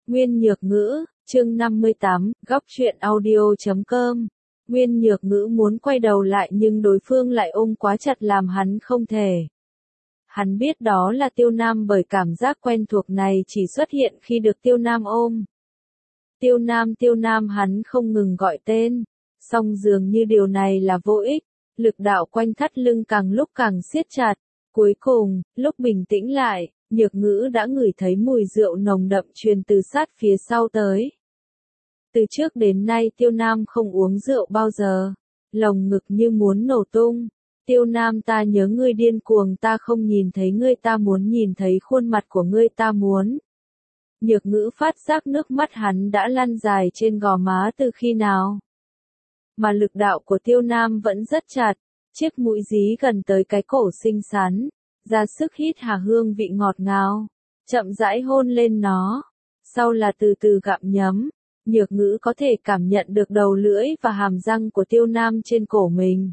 Nguyên Nhược Ngữ, chương 58, góc truyện audio.com. Nguyên Nhược Ngữ muốn quay đầu lại nhưng đối phương lại ôm quá chặt làm hắn không thể. Hắn biết đó là Tiêu Nam bởi cảm giác quen thuộc này chỉ xuất hiện khi được Tiêu Nam ôm. Tiêu Nam hắn không ngừng gọi tên, song dường như điều này là vô ích, lực đạo quanh thắt lưng càng lúc càng siết chặt. Cuối cùng, lúc bình tĩnh lại, Nhược Ngữ đã ngửi thấy mùi rượu nồng đậm truyền từ sát phía sau tới. Từ trước đến nay Tiêu Nam không uống rượu bao giờ, lồng ngực như muốn nổ tung. Tiêu Nam, ta nhớ ngươi điên cuồng, ta không nhìn thấy ngươi, ta muốn nhìn thấy khuôn mặt của ngươi, ta muốn. Nhược Ngữ phát giác nước mắt hắn đã lăn dài trên gò má từ khi nào. Mà lực đạo của Tiêu Nam vẫn rất chặt, chiếc mũi dí gần tới cái cổ xinh xắn, ra sức hít hà hương vị ngọt ngào, chậm rãi hôn lên nó, sau là từ từ gặm nhấm. Nhược Ngữ có thể cảm nhận được đầu lưỡi và hàm răng của Tiêu Nam trên cổ mình.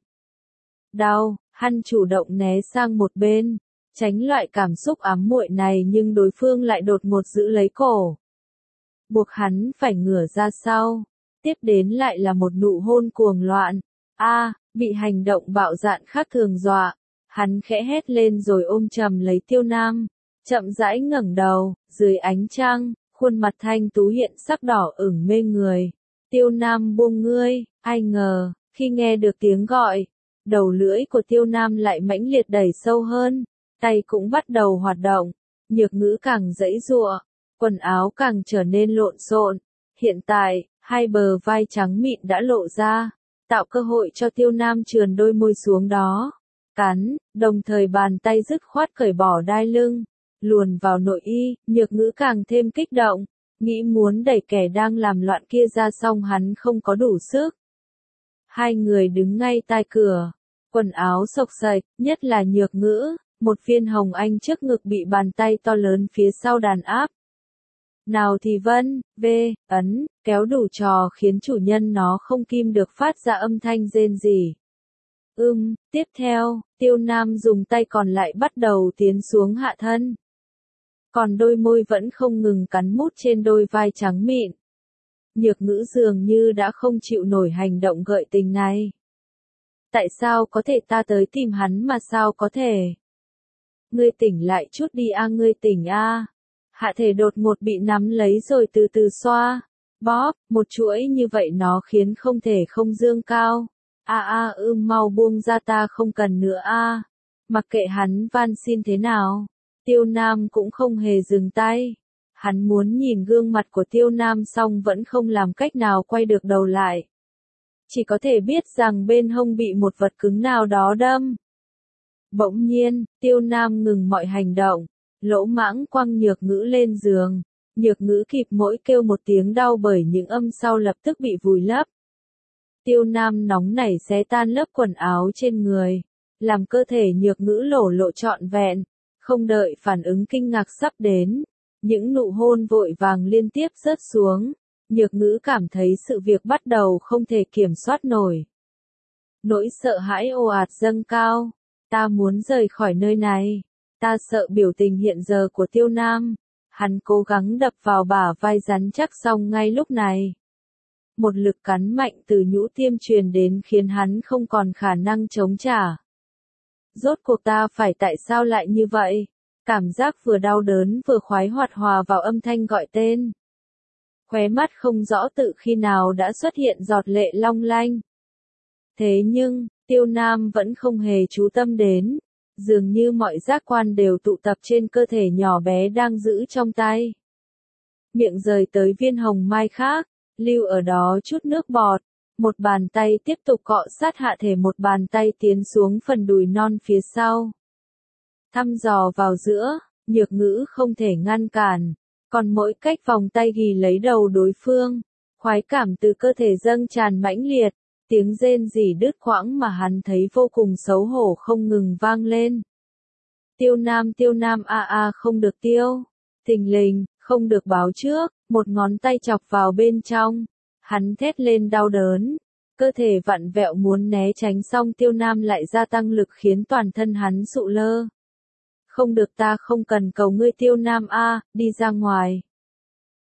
Đau, hắn chủ động né sang một bên, tránh loại cảm xúc ám muội này, nhưng đối phương lại đột ngột giữ lấy cổ, buộc hắn phải ngửa ra sau. Tiếp đến lại là một nụ hôn cuồng loạn. Bị hành động bạo dạn khác thường dọa, hắn khẽ hét lên rồi ôm chầm lấy Tiêu Nam, chậm rãi ngẩng đầu, dưới ánh trăng, khuôn mặt thanh tú hiện sắc đỏ ửng mê người. Tiêu Nam, buông ngươi. Ai ngờ, khi nghe được tiếng gọi, đầu lưỡi của Tiêu Nam lại mãnh liệt đẩy sâu hơn, tay cũng bắt đầu hoạt động. Nhược Ngữ càng giãy giụa, quần áo càng trở nên lộn xộn. Hiện tại, hai bờ vai trắng mịn đã lộ ra, tạo cơ hội cho Tiêu Nam trườn đôi môi xuống đó, cắn, đồng thời bàn tay dứt khoát cởi bỏ đai lưng, luồn vào nội y. Nhược Ngữ càng thêm kích động, nghĩ muốn đẩy kẻ đang làm loạn kia ra, song hắn không có đủ sức. Hai người đứng ngay tai cửa, quần áo xộc xệch, nhất là Nhược Ngữ, một viên hồng anh trước ngực bị bàn tay to lớn phía sau đàn áp. Nào thì vân, ấn, kéo đủ trò khiến chủ nhân nó không kìm được phát ra âm thanh rên rỉ. Tiếp theo, Tiêu Nam dùng tay còn lại bắt đầu tiến xuống hạ thân. Còn đôi môi vẫn không ngừng cắn mút trên đôi vai trắng mịn. Nhược Ngữ dường như đã không chịu nổi hành động gợi tình này. Tại sao có thể, ta tới tìm hắn mà sao có thể? Ngươi tỉnh lại chút đi ngươi tỉnh Hạ thể đột ngột bị nắm lấy rồi từ từ xoa, bóp, một chuỗi như vậy nó khiến không thể không dương cao. Mau buông ra, ta không cần nữa Mặc kệ hắn van xin thế nào, Tiêu Nam cũng không hề dừng tay. Hắn muốn nhìn gương mặt của Tiêu Nam song vẫn không làm cách nào quay được đầu lại. Chỉ có thể biết rằng bên hông bị một vật cứng nào đó đâm. Bỗng nhiên, Tiêu Nam ngừng mọi hành động, lỗ mãng quăng Nhược Ngữ lên giường. Nhược Ngữ kịp mỗi kêu một tiếng đau bởi những âm sau lập tức bị vùi lấp. Tiêu Nam nóng nảy xé tan lớp quần áo trên người, làm cơ thể Nhược Ngữ lổ lộ trọn vẹn. Không đợi phản ứng kinh ngạc sắp đến, những nụ hôn vội vàng liên tiếp rớt xuống. Nhược Ngữ cảm thấy sự việc bắt đầu không thể kiểm soát nổi. Nỗi sợ hãi ồ ạt dâng cao. Ta muốn rời khỏi nơi này. Ta sợ biểu tình hiện giờ của Tiêu Nam. Hắn cố gắng đập vào bả vai rắn chắc, song ngay lúc này, một lực cắn mạnh từ nhũ tiêm truyền đến khiến hắn không còn khả năng chống trả. Rốt cuộc ta phải, tại sao lại như vậy? Cảm giác vừa đau đớn vừa khoái hoạt hòa vào âm thanh gọi tên. Khóe mắt không rõ tự khi nào đã xuất hiện giọt lệ long lanh. Thế nhưng, Tiêu Nam vẫn không hề chú tâm đến. Dường như mọi giác quan đều tụ tập trên cơ thể nhỏ bé đang giữ trong tay. Miệng rời tới viên hồng mai khác, lưu ở đó chút nước bọt. Một bàn tay tiếp tục cọ sát hạ thể, một bàn tay tiến xuống phần đùi non phía sau. Thăm dò vào giữa, Nhược Ngữ không thể ngăn cản. Còn mỗi cách vòng tay ghì lấy đầu đối phương. Khoái cảm từ cơ thể dâng tràn mãnh liệt. Tiếng rên rỉ đứt quãng mà hắn thấy vô cùng xấu hổ không ngừng vang lên. Tiêu Nam không được tiêu. Thình lình, không được báo trước, một ngón tay chọc vào bên trong. Hắn thét lên đau đớn. Cơ thể vặn vẹo muốn né tránh, song Tiêu Nam lại gia tăng lực khiến toàn thân hắn sụ lơ. Không được, ta không cần cầu ngươi Tiêu Nam đi ra ngoài.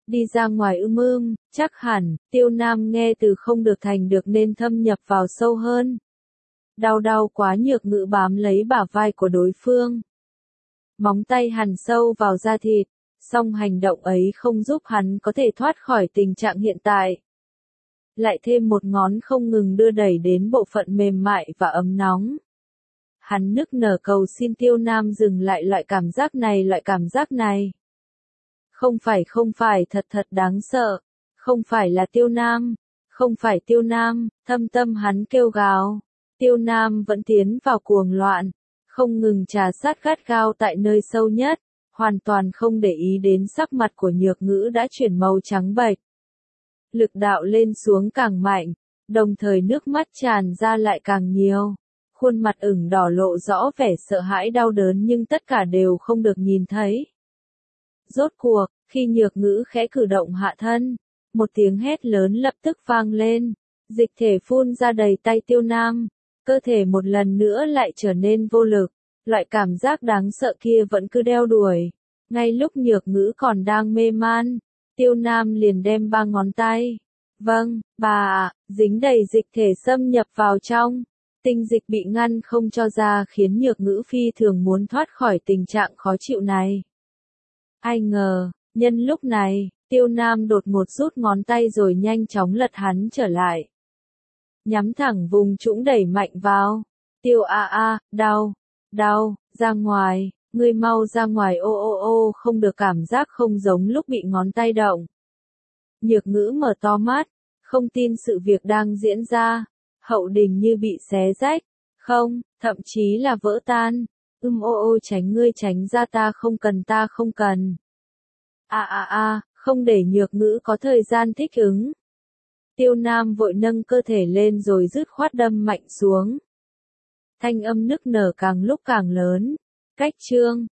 Đi ra ngoài chắc hẳn, Tiêu Nam nghe từ không được thành được nên thâm nhập vào sâu hơn. Đau quá, Nhược Ngữ bám lấy bả vai của đối phương. Móng tay hằn sâu vào da thịt, song hành động ấy không giúp hắn có thể thoát khỏi tình trạng hiện tại. Lại thêm một ngón không ngừng đưa đẩy đến bộ phận mềm mại và ấm nóng. Hắn nức nở cầu xin Tiêu Nam dừng lại loại cảm giác này. Không phải, thật đáng sợ. Không phải là Tiêu Nam. Không phải Tiêu Nam, thâm tâm hắn kêu gào. Tiêu Nam vẫn tiến vào cuồng loạn, không ngừng trà sát gắt gao tại nơi sâu nhất, hoàn toàn không để ý đến sắc mặt của Nhược Ngữ đã chuyển màu trắng bệch. Lực đạo lên xuống càng mạnh, đồng thời nước mắt tràn ra lại càng nhiều. Khuôn mặt ửng đỏ lộ rõ vẻ sợ hãi đau đớn nhưng tất cả đều không được nhìn thấy. Rốt cuộc, khi Nhược Ngữ khẽ cử động hạ thân, một tiếng hét lớn lập tức vang lên, dịch thể phun ra đầy tay Tiêu Nam, cơ thể một lần nữa lại trở nên vô lực, loại cảm giác đáng sợ kia vẫn cứ đeo đuổi. Ngay lúc Nhược Ngữ còn đang mê man, Tiêu Nam liền đem 3 ngón tay. Vâng, bà ạ, dính đầy dịch thể xâm nhập vào trong. Tinh dịch bị ngăn không cho ra khiến Nhược Ngữ phi thường muốn thoát khỏi tình trạng khó chịu này. Ai ngờ, nhân lúc này, Tiêu Nam đột ngột rút ngón tay rồi nhanh chóng lật hắn trở lại. Nhắm thẳng vùng trũng đẩy mạnh vào. Tiêu đau, ra ngoài, ngươi mau ra ngoài ô, không được, cảm giác không giống lúc bị ngón tay động. Nhược Ngữ mở to mắt, không tin sự việc đang diễn ra, hậu đình như bị xé rách, không, thậm chí là vỡ tan. Tránh ngươi, tránh ra, ta không cần. Không để Nhược Ngữ có thời gian thích ứng. Tiêu Nam vội nâng cơ thể lên rồi dứt khoát đâm mạnh xuống. Thanh âm nức nở càng lúc càng lớn. Cách chương